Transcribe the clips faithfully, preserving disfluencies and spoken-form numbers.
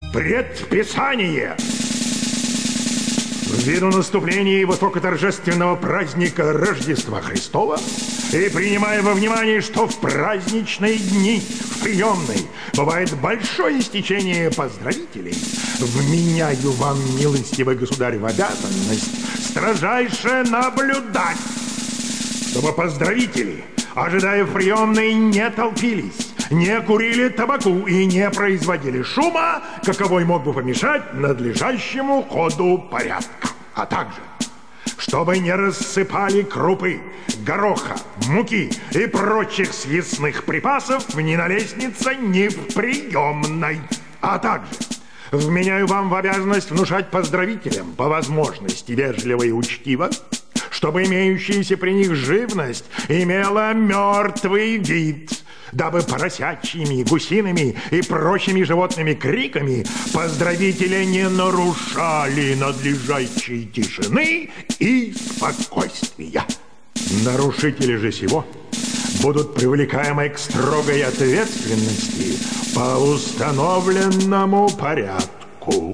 Предписание. Ввиду наступления высокоторжественного праздника Рождества Христова и принимая во внимание, что в праздничные дни в приемной бывает большое стечение поздравителей, вменяю вам, милостивый государь, в обязанность строжайше наблюдать, чтобы поздравители, ожидая в приемной, не толпились, не курили табаку и не производили шума, каковой мог бы помешать надлежащему ходу порядка. А также, чтобы не рассыпали крупы, гороха, муки и прочих съестных припасов ни на лестнице, ни в приемной. А также вменяю вам в обязанность внушать поздравителям по возможности вежливо и учтиво, чтобы имеющаяся при них живность имела мертвый вид, дабы поросячьими, гусиными и прочими животными криками поздравители не нарушали надлежащей тишины и спокойствия. Нарушители же сего будут привлекаемы к строгой ответственности по установленному порядку.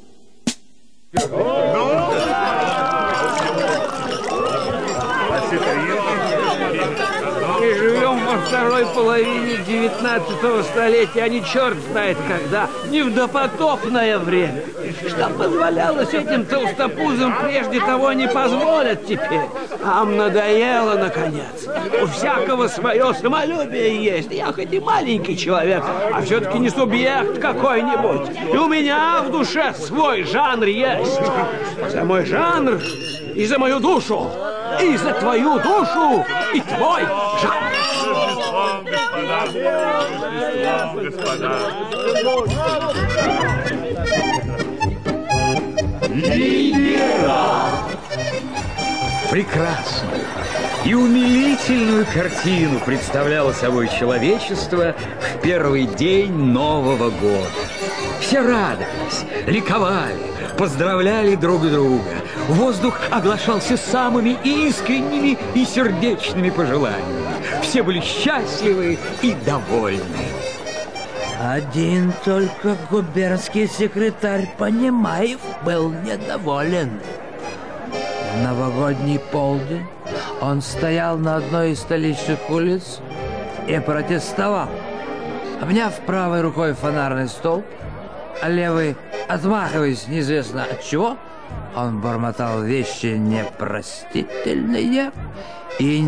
Мы живем во второй половине девятнадцатого столетия, а не черт знает когда, не в допотопное время. Что позволялось этим толстопузам прежде того не позволят теперь. Нам надоело, наконец. У всякого свое самолюбие есть. Я хоть и маленький человек, а все-таки не субъект какой-нибудь. И у меня в душе свой жанр есть. За мой жанр и за мою душу. И за твою душу, и твой жанр. Прекрасную и умилительную картину представляло собой человечество в первый день Нового года. Все радовались, ликовали, поздравляли друг друга. Воздух оглашался самыми искренними и сердечными пожеланиями. Все были счастливы и довольны. Один только губернский секретарь Понимаев был недоволен. В новогодний полдень он стоял на одной из столичных улиц и протестовал. Обняв правой рукой фонарный столб, а левой, отмахиваясь неизвестно от чего, он бормотал вещи непростительные и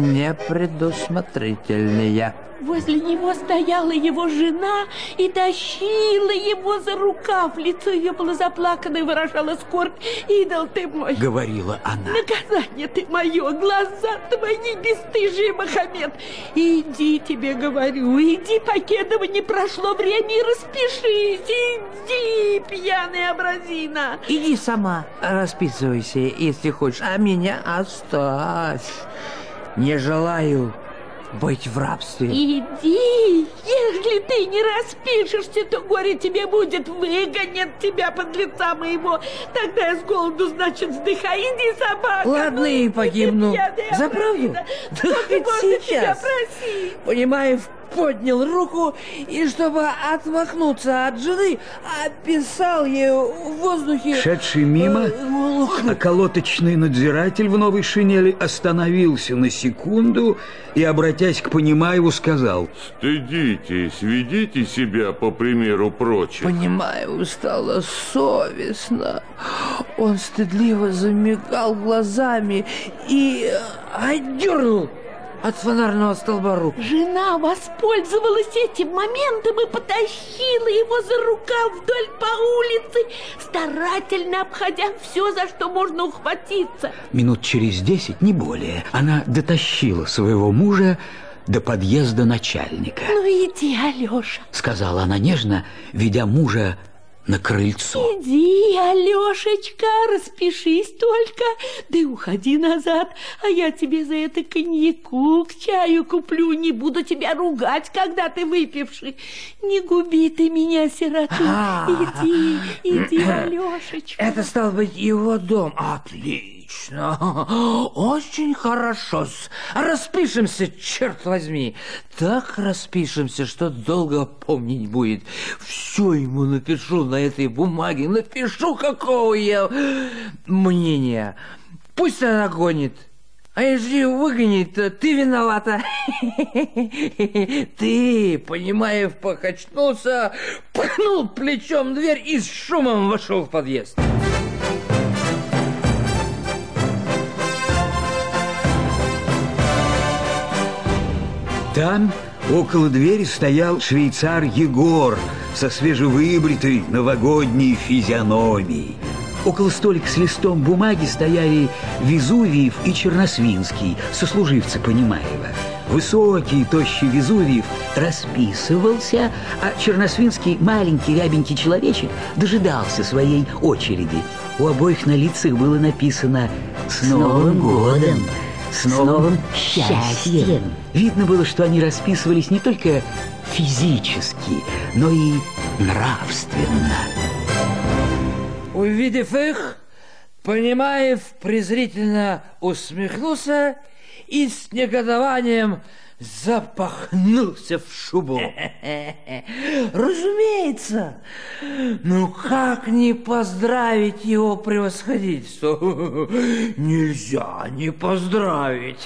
непредусмотрительные. Возле него стояла его жена и тащила его за рукав. Лицо ее было заплакано и выражало скорбь. Идол ты мой, говорила она. Наказание ты мое, глаза твои бесстыжие, Мохаммед. Иди, тебе говорю, иди, покедово не прошло время, и распишись. Иди, пьяная образина. Иди сама, расписывайся, если хочешь, а меня оставь. Не желаю быть в рабстве. Иди, если ты не распишешься, то горе тебе будет, выгонят тебя под лица моего. Тогда я с голоду, значит, вздыхай. Иди, собака. Ладно, ну, и погибну. За правду? Да хоть сейчас. Понимаев поднял руку и, чтобы отмахнуться от жены, описал ее в воздухе. Шедший мимо, околоточный надзиратель в новой шинели остановился на секунду и, обратясь к Понимаеву, сказал: стыдитесь, ведите себя по примеру прочих. Понимаеву стало совестно. Он стыдливо замигал глазами и отдернул от фонарного столба руку. Жена воспользовалась этим моментом и потащила его за рукав вдоль по улице, старательно обходя все, за что можно ухватиться. Минут через десять, не более, она дотащила своего мужа до подъезда начальника. Ну иди, Алеша, сказала она нежно, ведя мужа на крыльцо. Иди, Алешечка, распишись только, да и уходи назад, а я тебе за это коньяку к чаю куплю, не буду тебя ругать, когда ты выпивший. Не губи ты меня, сироту. А-а-а. Иди, иди, Алешечка. Это стал быть его дом. Отлично. Отлично. Очень хорошо. Распишемся, черт возьми. Так распишемся, что долго помнить будет. Все ему напишу на этой бумаге. Напишу, какого я мнения. Пусть она гонит. А если выгонит, то ты виновата. Ты, Понимаев, покачнулся, пнул плечом дверь и с шумом вошел в подъезд. Там, около двери, стоял швейцар Егор со свежевыбритой новогодней физиономией. Около столика с листом бумаги стояли Везувиев и Черносвинский, сослуживцы Понимаева. Высокий, тощий Везувиев расписывался, а Черносвинский, маленький рябенький человечек, дожидался своей очереди. У обоих на лицах было написано «С Новым годом! С новым счастьем!». Видно было, что они расписывались не только физически, но и нравственно. Увидев их, Понимаев презрительно усмехнулся и с негодованием запахнулся в шубу. Разумеется. Ну как не поздравить его превосходительство? Нельзя не поздравить.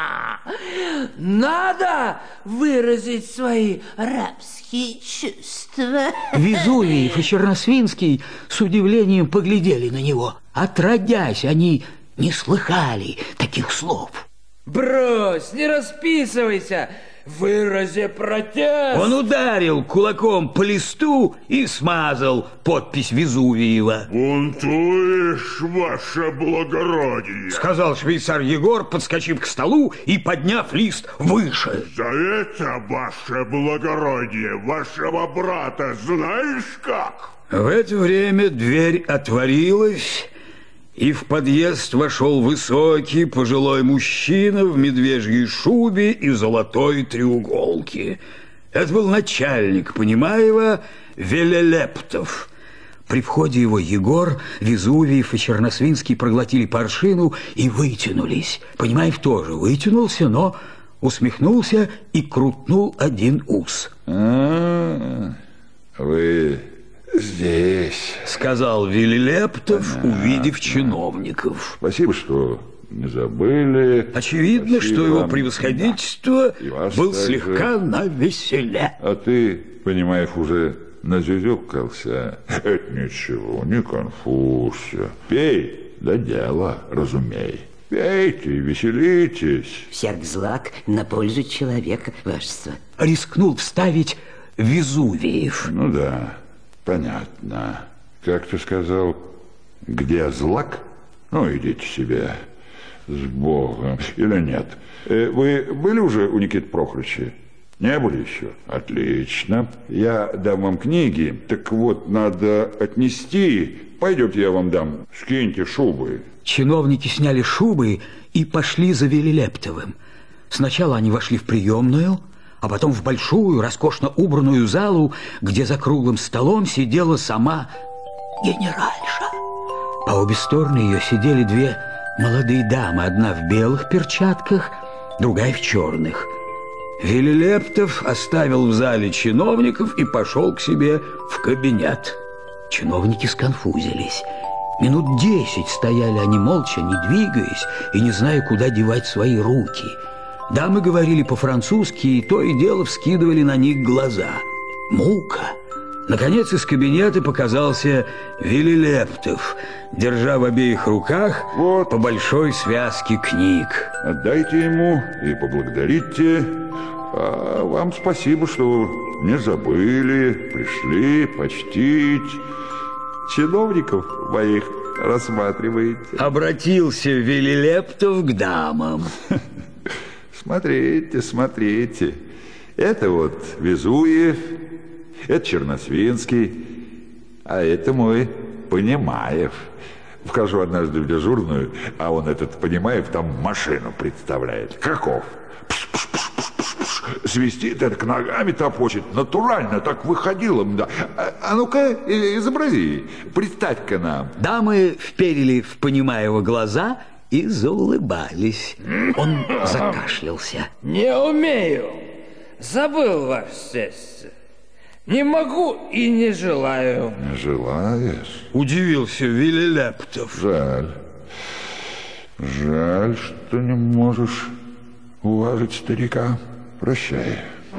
Надо выразить свои рабские чувства. Везувиев и Черносвинский с удивлением поглядели на него. Отродясь, они не слыхали таких слов. Брось, не расписывайся, вырази протест. Он ударил кулаком по листу и смазал подпись Везувиева. «Бунтуешь, ваше благородие», — сказал швейцар Егор, подскочив к столу и подняв лист выше. «За это, ваше благородие, вашего брата знаешь как?» В это время дверь отворилась, и в подъезд вошел высокий пожилой мужчина в медвежьей шубе и золотой треуголке. Это был начальник Понимаева Велелептов. При входе его Егор, Везувиев и Черносвинский проглотили паршину и вытянулись. Понимаев тоже вытянулся, но усмехнулся и крутнул один ус. А, вы здесь, сказал Велелептов, увидев чиновников. Спасибо, что не забыли. Очевидно, Спасибо. что его превосходительство да. был также. слегка навеселе. А ты, Понимаев, уже назюзюкался. Это ничего, не конфузься. Пей, да дело, разумей. Пейте, веселитесь. Всяк злак на пользу человека, вашество. Рискнул вставить Везувиев. Ну да, понятно. Как ты сказал, где злак? Ну, идите себе с Богом. Или нет? Вы были уже у Никиты Прохорыча? Не были еще? Отлично. Я дам вам книги. Так вот, надо отнести. Пойдемте, я вам дам. Скиньте шубы. Чиновники сняли шубы и пошли за Велелептовым. Сначала они вошли в приемную, а потом в большую, роскошно убранную залу, где за круглым столом сидела сама генеральша. По обе стороны ее сидели две молодые дамы, одна в белых перчатках, другая в черных. Велелептов оставил в зале чиновников и пошел к себе в кабинет. Чиновники сконфузились. Минут десять стояли они молча, не двигаясь и не зная, куда девать свои руки. Дамы говорили по-французски, и то и дело вскидывали на них глаза. Мука. Наконец из кабинета показался Велелептов, держа в обеих руках вот. по большой связке книг. Отдайте ему и поблагодарите. А вам спасибо, что не забыли, пришли почтить. Чиновников моих рассматриваете. Обратился Велелептов к дамам. Смотрите, смотрите. Это вот Везувиев, это Черносвинский, а это мой Понимаев. Вхожу однажды в дежурную, а он, этот Понимаев, там машину представляет. Каков? Свистит, это к ногами топочет. Натурально так выходило. Да. А, А ну-ка, изобрази, представь-ка нам. Дамы вперили в Понимаева глаза и заулыбались. Он закашлялся. Не умею. Забыл, ваше сестье. Не могу и не желаю. Не желаешь? Удивился Вилелептов. Жаль. Жаль, что не можешь уважить старика. Прощай.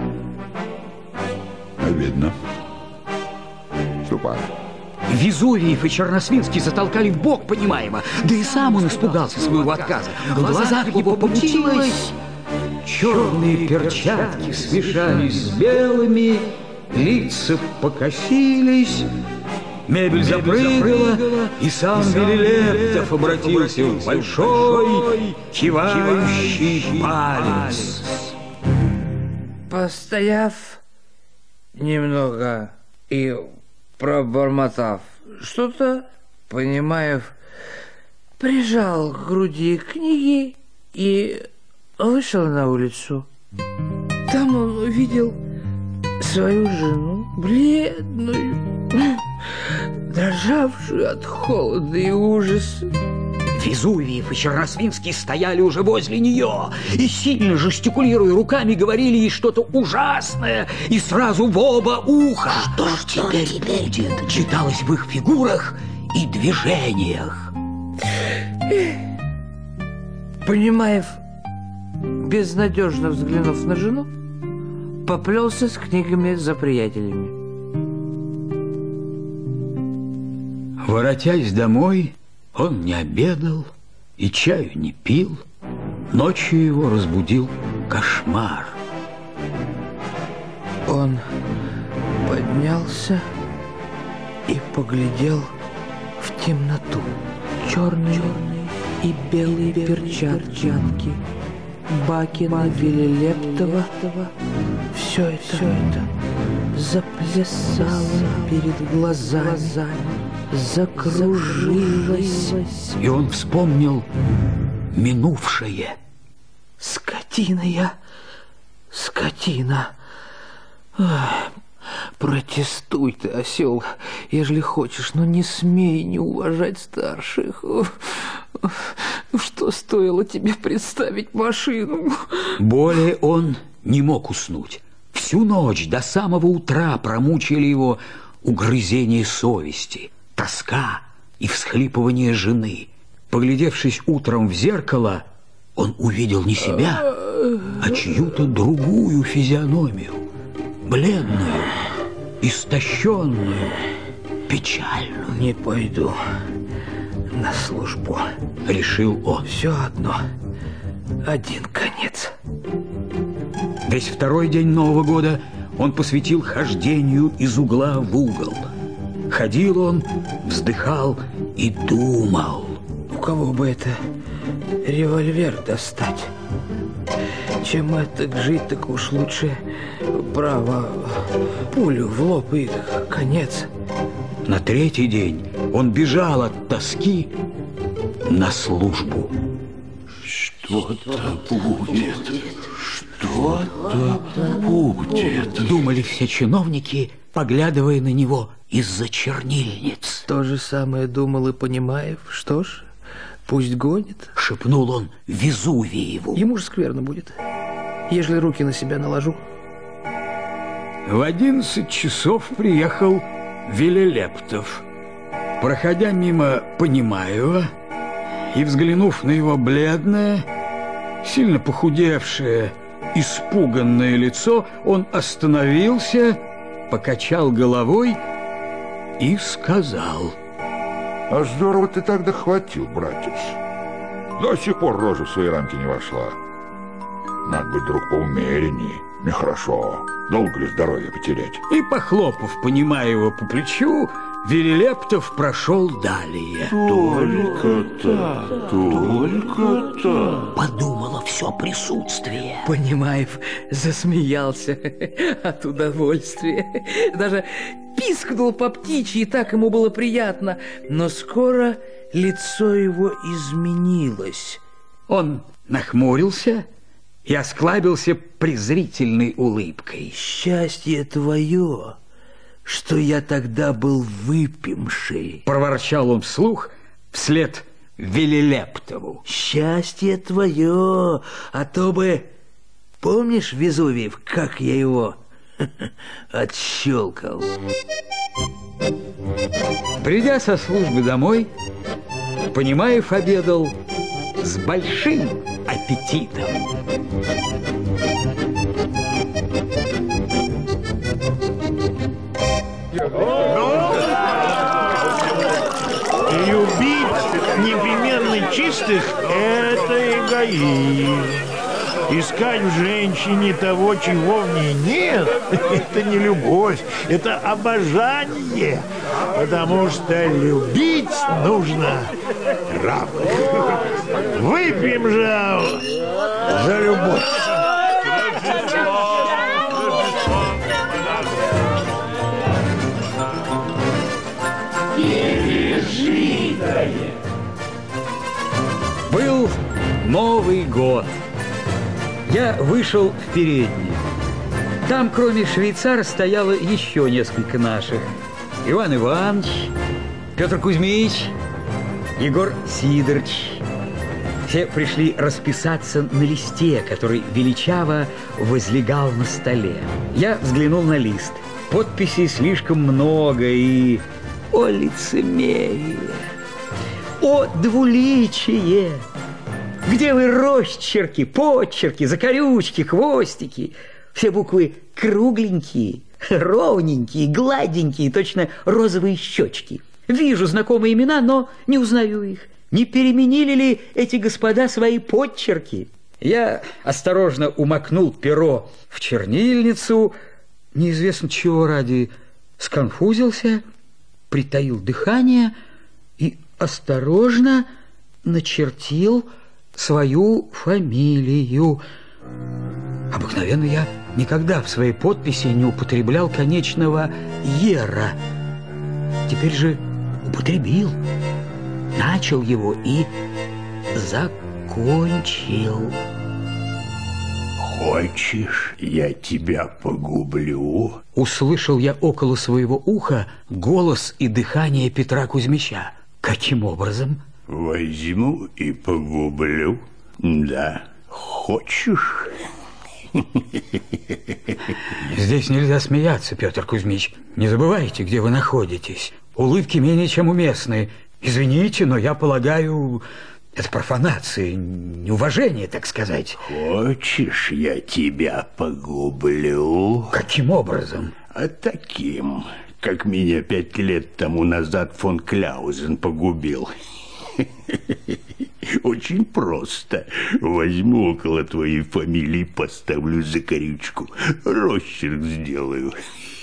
Обидно. Ступай. Везувиев и Черносвинский затолкали в бок Понимаева, да и сам он испугался своего отказа. В глазах его помутилось. Черные перчатки смешались с белыми, лица покосились, мебель запрыгала, и сам Вилелептов обратился в большой кивающий палец. Постояв немного и пробормотав что-то, Понимаев прижал к груди книги и вышел на улицу. Там он увидел свою жену, бледную, дрожавшую от холода и ужаса. Везувиев и Черносвинский стояли уже возле нее и, сильно жестикулируя руками, говорили ей что-то ужасное и сразу в оба уха. Что ж теперь будет? Читалось в их фигурах и движениях. Понимаев, безнадежно взглянув на жену, поплелся с книгами за приятелями. Воротясь домой, он не обедал и чаю не пил. Ночью его разбудил кошмар. Он поднялся и поглядел в темноту. Черные и белые перчатки, Бакина, Вилелептова. Все это, все это заплясало перед глазами, закружилось. И он вспомнил минувшее. Скотина я, скотина. Ах, протестуй ты, осел, ежели хочешь, но не смей не уважать старших. Что стоило тебе представить машину? Более он не мог уснуть. Всю ночь до самого утра промучили его угрызение совести, тоска и всхлипывание жены. Поглядевшись утром в зеркало, он увидел не себя, а чью-то другую физиономию, бледную, истощенную, печальную. Не пойду на службу, решил он. Все одно, один конец. Весь второй день Нового года он посвятил хождению из угла в угол. Ходил он, вздыхал и думал. У кого бы это револьвер достать? Чем это жить, так уж лучше, право, пулю в лоб и конец. На третий день он бежал от тоски на службу. Что-то будет, что-то будет, думали все чиновники, поглядывая на него из-за чернильниц. То же самое думал и Понимаев. Что ж, пусть гонит, шепнул он Везувиеву. Ему же скверно будет, ежели руки на себя наложу. В одиннадцать часов приехал Вилелептов. Проходя мимо Понимаева и взглянув на его бледное, сильно похудевшее, испуганное лицо, он остановился, покачал головой и сказал: А здорово ты тогда хватил, братец. До сих пор рожа в свои рамки не вошла. Надо быть, друг, поумеренней. Нехорошо. Долго ли здоровье потерять? И, похлопав Понимаева по плечу, Вилелептов прошел далее. Только-то, только-то, подумало все присутствие. Понимаев засмеялся от удовольствия. Даже пискнул по птичьи, и так ему было приятно. Но скоро лицо его изменилось. Он нахмурился и осклабился презрительной улыбкой. Счастье твое, что я тогда был выпивший. Проворчал он вслух вслед Велилептову. Счастье твое, а то бы... Помнишь, Везувиев, как я его отщелкал? Придя со службы домой, Понимаев обедал с большим аппетитом. Любить непременно чистых – это эгоизм. Искать в женщине того, чего в ней нет, это не любовь, это обожание. Потому что любить нужно равных. Выпьем же за любовь. Был Новый год. Я вышел в переднюю. Там, кроме швейцара, стояло еще несколько наших. Иван Иванович, Петр Кузьмич, Егор Сидорович. Все пришли расписаться на листе, который величаво возлегал на столе. Я взглянул на лист. Подписей слишком много и... О, лицемерие! О, двуличие! Где вы росчерки, подчерки, закорючки, хвостики? Все буквы кругленькие, ровненькие, гладенькие, точно розовые щечки. Вижу знакомые имена, но не узнаю их. Не переменили ли эти господа свои подчерки? Я осторожно умокнул перо в чернильницу, неизвестно чего ради, сконфузился, притаил дыхание и осторожно начертил свою фамилию. Обыкновенно я никогда в своей подписи не употреблял конечного «ера». Теперь же употребил, начал его и закончил. «Хочешь, я тебя погублю?» Услышал я около своего уха голос и дыхание Петра Кузьмича. Каким образом? «Возьму и погублю. Да, хочешь?» Здесь нельзя смеяться, Петр Кузьмич. Не забывайте, где вы находитесь. Улыбки менее чем уместны. Извините, но я полагаю, это профанация, неуважение, так сказать. «Хочешь, я тебя погублю?» Каким образом? А таким, как меня пять лет тому назад фон Кляузен погубил. Очень просто. Возьму около твоей фамилии, поставлю закорючку, росчерк сделаю.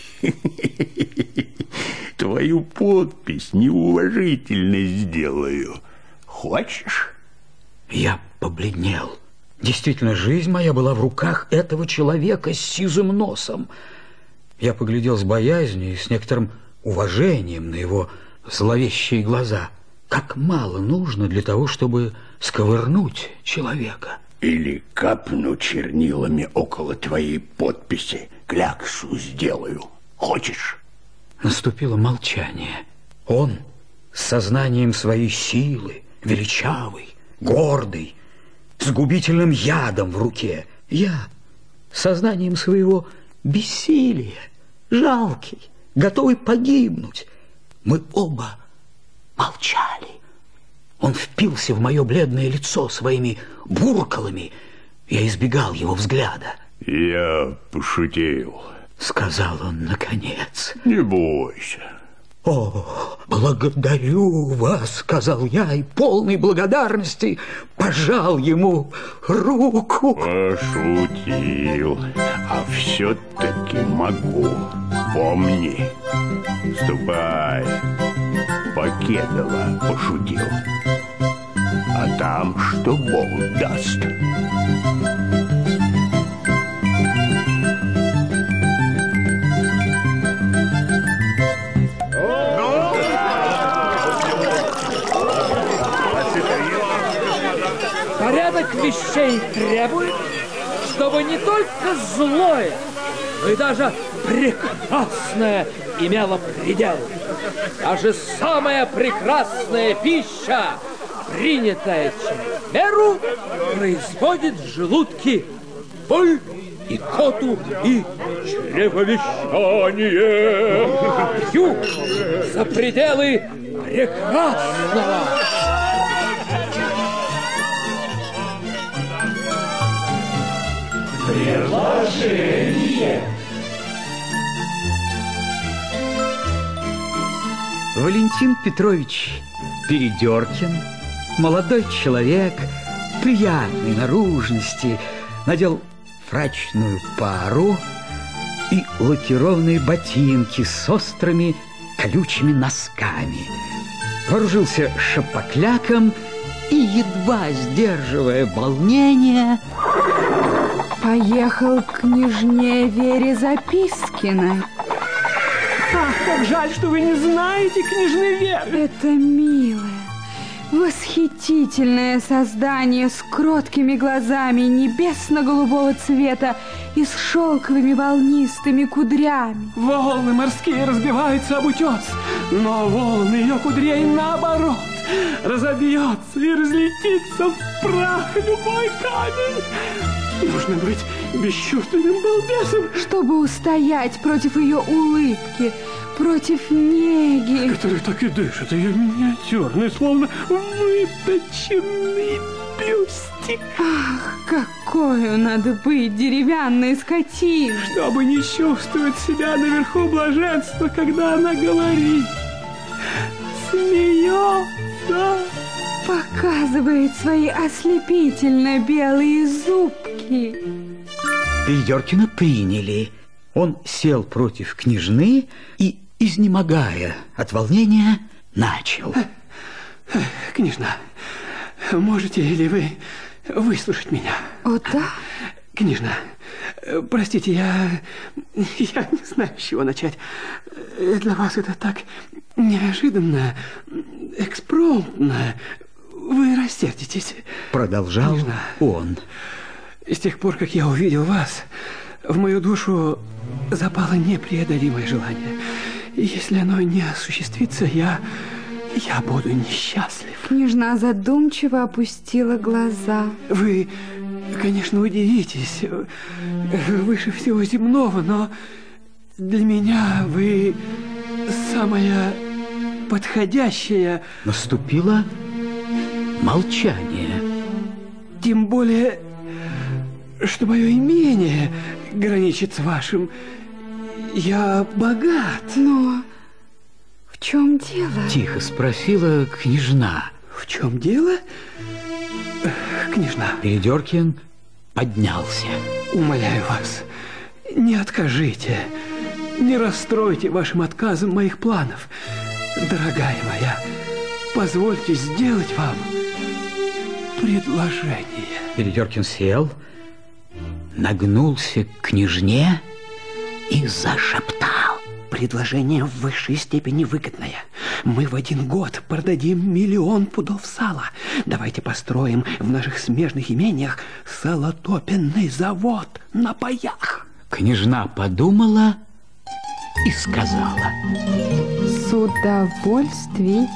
Твою подпись неуважительно сделаю. Хочешь? Я побледнел. Действительно, жизнь моя была в руках этого человека с сизым носом. Я поглядел с боязнью и с некоторым уважением на его зловещие глаза. Как мало нужно для того, чтобы сковырнуть человека. Или капну чернилами около твоей подписи, кляксу сделаю. Хочешь? Наступило молчание. Он с сознанием своей силы, величавый, гордый, с губительным ядом в руке. Я с сознанием своего бессилия, жалкий, готовый погибнуть. Мы оба молчали. Он впился в мое бледное лицо своими буркалами. Я избегал его взгляда. «Я пошутил», — сказал он наконец. «Не бойся». «О, благодарю вас», — сказал я, и полной благодарности пожал ему руку. «Пошутил, а все-таки могу. Помни, ступай. Покедова пошутил. А там что Бог даст». Порядок вещей требует, чтобы не только злое, но и даже прекрасное имела предел. Даже самая прекрасная пища, принятая через меру, производит в желудке боль, икоту и чревовещание. Пью за пределы прекрасного. Предложение. Валентин Петрович Передеркин, молодой человек, приятной наружности, надел фрачную пару и лакированные ботинки с острыми колючими носками. Вооружился шапокляком и, едва сдерживая волнение, поехал к княжне Вере Запискиной. Ах, как жаль, что вы не знаете княжны Веры. Это милое, восхитительное создание с кроткими глазами небесно-голубого цвета и с шелковыми волнистыми кудрями. Волны морские разбиваются об утес, но волны ее кудрей наоборот разобьется и разлетится в прах любой камень. Нужно быть бесчувственным балбесом, чтобы устоять против ее улыбки, против неги, который так и дышит, ее миниатюрный, словно выточенный бюстик. Ах, какой надо быть деревянной скотиной, чтобы не чувствовать себя наверху блаженства, когда она говорит, смеется, показывает свои ослепительно белые зубки. Передеркина приняли. Он сел против княжны и, изнемогая от волнения, начал. Княжна, можете ли вы выслушать меня? О, да? Княжна, простите, я, я не знаю, с чего начать. Для вас это так неожиданно, экспромтно. Вы рассердитесь. Продолжал княжна. Он. С тех пор, как я увидел вас, в мою душу запало непреодолимое желание. И если оно не осуществится, я, я буду несчастлив. Княжна задумчиво опустила глаза. Вы, конечно, удивитесь, выше всего земного, но для меня вы самая подходящая. Наступило молчание. Тем более, что мое имение граничит с вашим. Я богат. Но в чем дело? Тихо спросила княжна. В чем дело? Княжна. Передеркин поднялся. Умоляю вас, не откажите, не расстройте вашим отказом моих планов. Дорогая моя, позвольте сделать вам предложение. Передеркин сел, нагнулся к княжне и зашептал. Предложение в высшей степени выгодное. Мы в один год продадим миллион пудов сала. Давайте построим в наших смежных имениях салотопенный завод на паях. Княжна подумала и сказала: с удовольствием.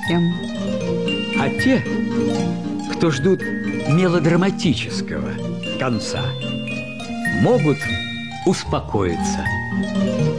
А те, кто ждут мелодраматического конца, могут успокоиться.